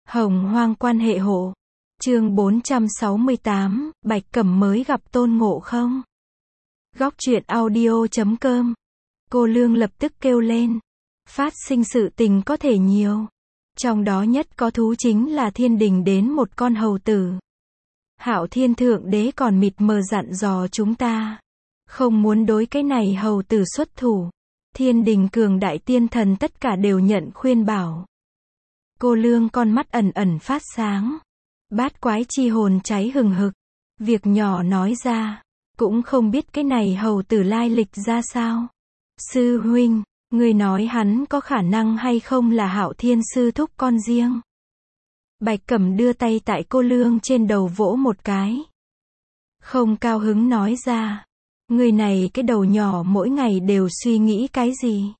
Hồng hoang quan hệ hộ. Chương 468, Bạch Cẩm mới gặp Tôn Ngộ Không. Góc truyện audio.com. Cô Lương lập tức kêu lên. Phát sinh sự tình có thể nhiều. Trong đó nhất có thú chính là thiên đình đến một con hầu tử. Hạo Thiên Thượng Đế còn mịt mờ dặn dò chúng ta. Không muốn đối cái này hầu tử xuất thủ. Thiên đình cường đại tiên thần tất cả đều nhận khuyên bảo. Cô Lương con mắt ẩn ẩn phát sáng. Bát quái chi hồn cháy hừng hực. Việc nhỏ nói ra. Cũng không biết cái này hầu tử lai lịch ra sao. Sư huynh, người nói hắn có khả năng hay không là Hạo Thiên sư thúc con riêng. Bạch Cẩm đưa tay tại cô Lương trên đầu vỗ một cái. Không cao hứng nói ra. Người này cái đầu nhỏ mỗi ngày đều suy nghĩ cái gì?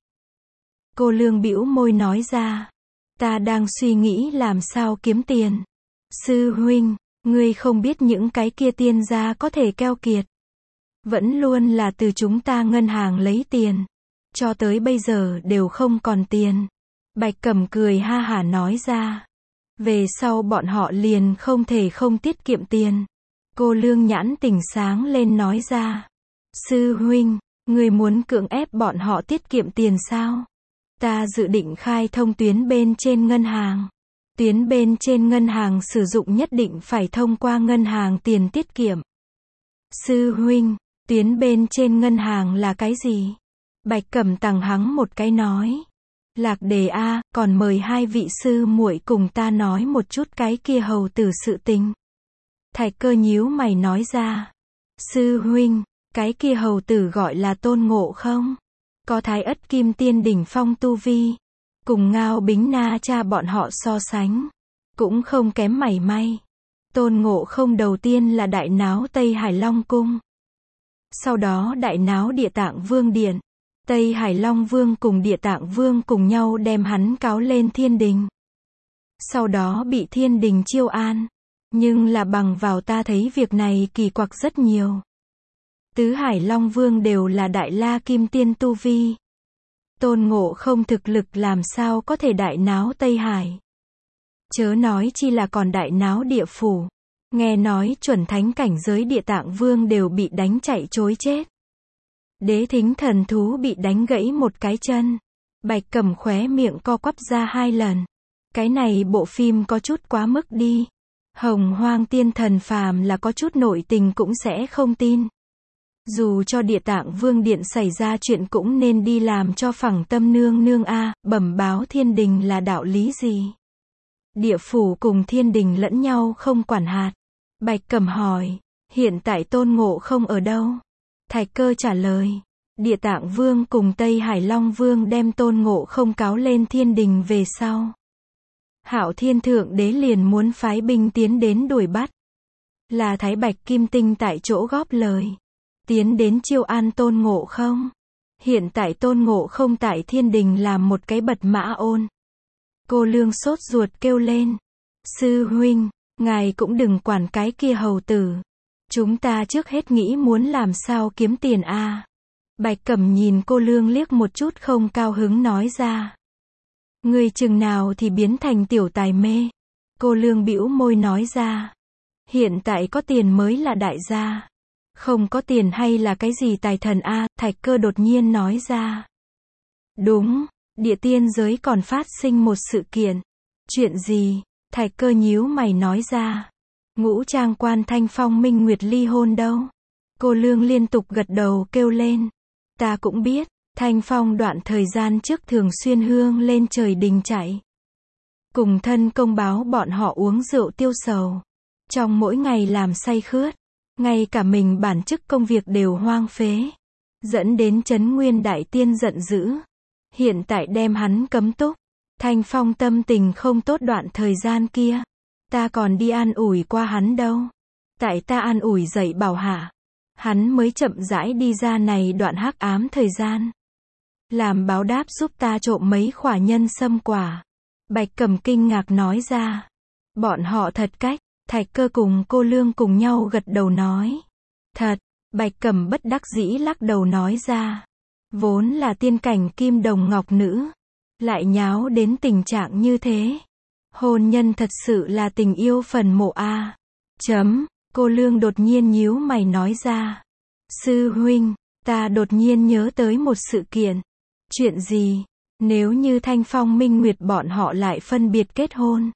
Cô Lương bĩu môi nói ra. Ta đang suy nghĩ làm sao kiếm tiền. Sư huynh, ngươi không biết những cái kia tiên gia có thể keo kiệt. Vẫn luôn là từ chúng ta ngân hàng lấy tiền. Cho tới bây giờ đều không còn tiền. Bạch Cẩm cười ha hả nói ra. Về sau bọn họ liền không thể không tiết kiệm tiền. Cô Lương nhãn tỉnh sáng lên nói ra. Sư huynh, người muốn cưỡng ép bọn họ tiết kiệm tiền sao? Ta dự định khai thông tuyến bên trên ngân hàng. Tuyến bên trên ngân hàng sử dụng nhất định phải thông qua ngân hàng tiền tiết kiệm. Sư huynh, tuyến bên trên ngân hàng là cái gì? Bạch Cẩm tằng hắng một cái nói. Lạc đề a, còn mời hai vị sư muội cùng ta nói một chút cái kia hầu tử sự tình. Thạch Cơ nhíu mày nói ra. Sư huynh, cái kia hầu tử gọi là Tôn Ngộ Không. Có Thái Ất Kim Tiên đỉnh phong tu vi. Cùng Ngao Bính Na cha bọn họ so sánh. Cũng không kém mảy may. Tôn Ngộ Không đầu tiên là đại náo Tây Hải Long Cung. Sau đó đại náo Địa Tạng Vương Điện. Tây Hải Long Vương cùng Địa Tạng Vương cùng nhau đem hắn cáo lên thiên đình. Sau đó bị thiên đình chiêu an. Nhưng là bằng vào ta thấy việc này kỳ quặc rất nhiều. Tứ Hải Long Vương đều là đại la kim tiên tu vi. Tôn Ngộ Không thực lực làm sao có thể đại náo Tây Hải. Chớ nói chi là còn đại náo địa phủ. Nghe nói chuẩn thánh cảnh giới Địa Tạng Vương đều bị đánh chạy trối chết. Đế Thính thần thú bị đánh gãy một cái chân. Bạch Cẩm khóe miệng co quắp ra 2 lần. Cái này bộ phim có chút quá mức đi. Hồng hoang tiên thần phàm là có chút nội tình cũng sẽ không tin. Dù cho Địa Tạng Vương Điện xảy ra chuyện cũng nên đi làm cho phẳng tâm nương nương a, bẩm báo thiên đình là đạo lý gì? Địa phủ cùng thiên đình lẫn nhau không quản hạt. Bạch Cẩm hỏi, hiện tại Tôn Ngộ Không ở đâu? Thạch Cơ trả lời, Địa Tạng Vương cùng Tây Hải Long Vương đem Tôn Ngộ Không cáo lên thiên đình về sau. Hạo Thiên Thượng Đế liền muốn phái binh tiến đến đuổi bắt. Là Thái Bạch Kim Tinh tại chỗ góp lời. Tiến đến chiêu an Tôn Ngộ Không. Hiện tại Tôn Ngộ Không tại thiên đình làm một cái bật mã ôn. Cô Lương sốt ruột kêu lên. Sư huynh, ngài cũng đừng quản cái kia hầu tử. Chúng ta trước hết nghĩ muốn làm sao kiếm tiền a. Bạch Cẩm nhìn cô Lương liếc một chút không cao hứng nói ra. Người chừng nào thì biến thành tiểu tài mê. Cô Lương bĩu môi nói ra. Hiện tại có tiền mới là đại gia. Không có tiền hay là cái gì tài thần a? Thạch Cơ đột nhiên nói ra. Đúng, địa tiên giới còn phát sinh một sự kiện. Chuyện gì? Thạch Cơ nhíu mày nói ra. Ngũ Trang Quan Thanh Phong Minh Nguyệt ly hôn đâu? Cô Lương liên tục gật đầu kêu lên. Ta cũng biết, Thanh Phong đoạn thời gian trước thường xuyên hương lên trời đình chạy. Cùng thân công báo bọn họ uống rượu tiêu sầu. Trong mỗi ngày làm say khướt. Ngay cả mình bản chức công việc đều hoang phế. Dẫn đến Trấn Nguyên Đại Tiên giận dữ. Hiện tại đem hắn cấm túc. Thanh Phong tâm tình không tốt đoạn thời gian kia. Ta còn đi an ủi qua hắn đâu. Tại ta an ủi dạy bảo hạ. Hắn mới chậm rãi đi ra này đoạn hắc ám thời gian. Làm báo đáp giúp ta trộm mấy khỏa nhân sâm quả. Bạch Cẩm kinh ngạc nói ra. Bọn họ thật cách. Thạch Cơ cùng cô Lương cùng nhau gật đầu nói. Thật, Bạch Cẩm bất đắc dĩ lắc đầu nói ra. Vốn là tiên cảnh kim đồng ngọc nữ. Lại nháo đến tình trạng như thế. Hôn nhân thật sự là tình yêu phần mộ a. Cô Lương đột nhiên nhíu mày nói ra. Sư huynh, ta đột nhiên nhớ tới một sự kiện. Chuyện gì? Nếu như Thanh Phong Minh Nguyệt bọn họ lại phân biệt kết hôn,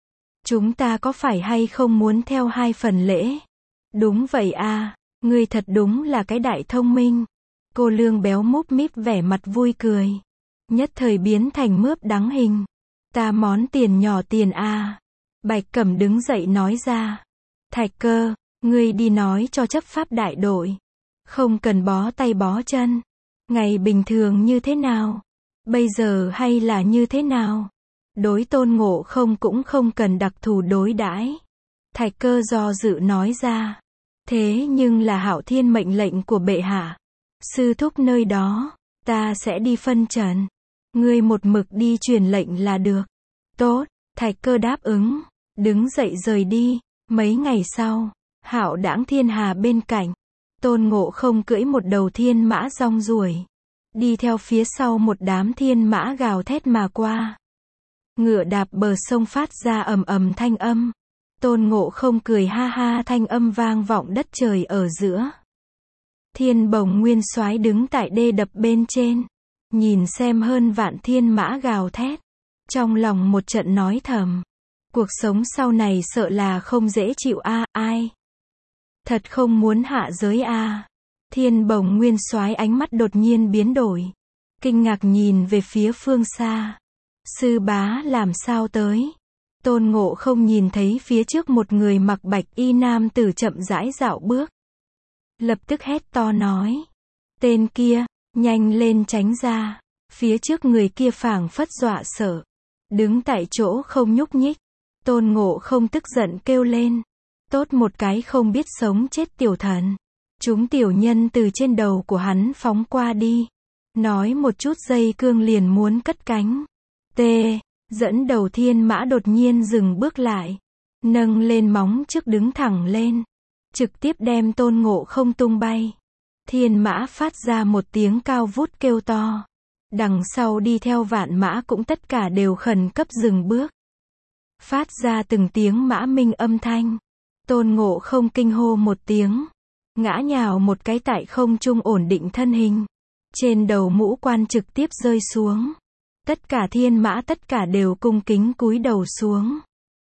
chúng ta có phải hay không muốn theo 2 phần lễ? Đúng vậy a, ngươi thật đúng là cái đại thông minh. Cô Lương béo múp míp vẻ mặt vui cười. Nhất thời biến thành mướp đắng hình. Ta món tiền nhỏ tiền a. Bạch Cẩm đứng dậy nói ra. Thạch Cơ, ngươi đi nói cho chấp pháp đại đội. Không cần bó tay bó chân. Ngày bình thường như thế nào? Bây giờ hay là như thế nào? Đối Tôn Ngộ Không cũng không cần đặc thù đối đãi. Thạch Cơ do dự nói ra. Thế nhưng là Hạo Thiên mệnh lệnh của bệ hạ. Sư thúc nơi đó, ta sẽ đi phân trần. Ngươi một mực đi truyền lệnh là được. Tốt, Thạch Cơ đáp ứng, đứng dậy rời đi. Mấy ngày sau, Hạo Đãng Thiên Hà bên cạnh, Tôn Ngộ Không cưỡi một đầu thiên mã rong ruổi, đi theo phía sau một đám thiên mã gào thét mà qua. Ngựa đạp bờ sông phát ra ầm ầm thanh âm. Tôn Ngộ Không cười ha ha, thanh âm vang vọng đất trời ở giữa. Thiên Bồng Nguyên Soái đứng tại đê đập bên trên, nhìn xem hơn vạn thiên mã gào thét, trong lòng một trận nói thầm, cuộc sống sau này sợ là không dễ chịu a, ai thật không muốn hạ giới a. Thiên Bồng Nguyên Soái ánh mắt đột nhiên biến đổi, kinh ngạc nhìn về phía phương xa. Sư bá làm sao tới? Tôn Ngộ Không nhìn thấy phía trước một người mặc bạch y nam tử chậm rãi dạo bước, lập tức hét to nói. Tên kia, nhanh lên tránh ra. Phía trước người kia phảng phất dọa sợ, đứng tại chỗ không nhúc nhích. Tôn Ngộ Không tức giận kêu lên. Tốt một cái không biết sống chết tiểu thần. Chúng tiểu nhân từ trên đầu của hắn phóng qua đi. Nói một chút dây cương liền muốn cất cánh. Dẫn đầu thiên mã đột nhiên dừng bước lại, nâng lên móng trước đứng thẳng lên, trực tiếp đem Tôn Ngộ Không tung bay. Thiên mã phát ra một tiếng cao vút kêu to. Đằng sau đi theo vạn mã cũng tất cả đều khẩn cấp dừng bước, phát ra từng tiếng mã minh âm thanh. Tôn Ngộ Không kinh hô một tiếng, ngã nhào một cái tại không trung ổn định thân hình. Trên đầu mũ quan trực tiếp rơi xuống. Tất cả thiên mã tất cả đều cung kính cúi đầu xuống.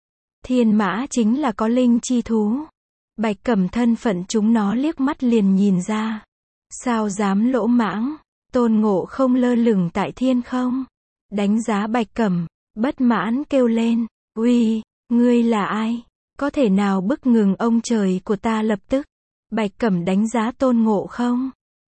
Thiên mã chính là có linh chi thú. Bạch Cẩm thân phận chúng nó liếc mắt liền nhìn ra. Sao dám lỗ mãng? Tôn Ngộ Không lơ lửng tại thiên không, đánh giá Bạch Cẩm, bất mãn kêu lên. Uy, ngươi là ai? Có thể nào bức ngừng ông trời của ta lập tức? Bạch Cẩm đánh giá Tôn Ngộ Không,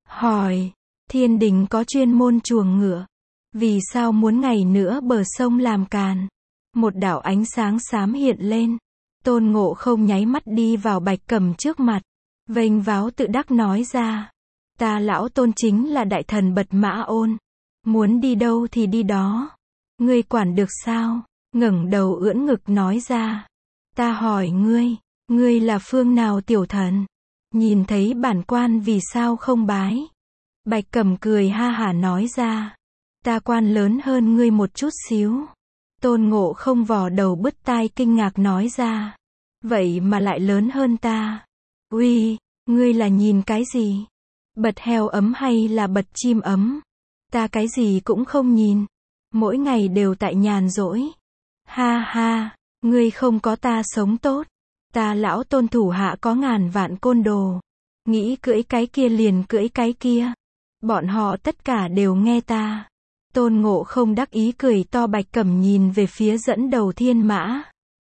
hỏi. Thiên đình có chuyên môn chuồng ngựa, vì sao muốn ngày nữa bờ sông làm càn? Một đạo ánh sáng xám hiện lên. Tôn Ngộ Không nháy mắt đi vào Bạch Cẩm trước mặt, vênh váo tự đắc nói ra. Ta lão Tôn chính là đại thần Bật Mã Ôn, muốn đi đâu thì đi đó. Ngươi quản được sao? Ngẩng đầu ưỡn ngực nói ra. Ta hỏi ngươi là phương nào tiểu thần? Nhìn thấy bản quan vì sao không bái? Bạch Cẩm cười ha hả nói ra. Ta quan lớn hơn ngươi một chút xíu. Tôn Ngộ Không vò đầu bứt tai kinh ngạc nói ra. Vậy mà lại lớn hơn ta? Uy, ngươi là nhìn cái gì? Bật heo ấm hay là bật chim ấm? Ta cái gì cũng không nhìn, mỗi ngày đều tại nhàn rỗi. Ha ha, ngươi không có ta sống tốt. Ta lão Tôn thủ hạ có ngàn vạn côn đồ, nghĩ cưỡi cái kia liền cưỡi cái kia. Bọn họ tất cả đều nghe ta. Tôn Ngộ Không đắc ý cười to. Bạch Cẩm nhìn về phía dẫn đầu thiên mã,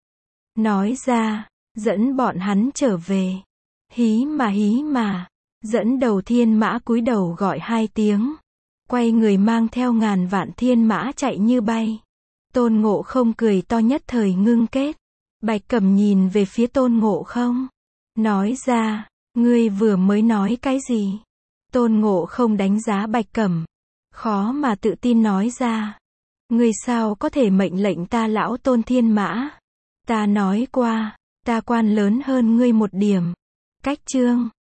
nói ra, dẫn bọn hắn trở về. Hí mà. Dẫn đầu thiên mã cúi đầu gọi 2 tiếng, quay người mang theo ngàn vạn thiên mã chạy như bay. Tôn Ngộ Không cười to nhất thời ngưng kết. Bạch Cẩm nhìn về phía Tôn Ngộ Không, nói ra, ngươi vừa mới nói cái gì? Tôn Ngộ Không đánh giá Bạch Cẩm, khó mà tự tin nói ra. Ngươi sao có thể mệnh lệnh ta lão Tôn thiên mã? Ta nói qua, ta quan lớn hơn ngươi một điểm. Cách chương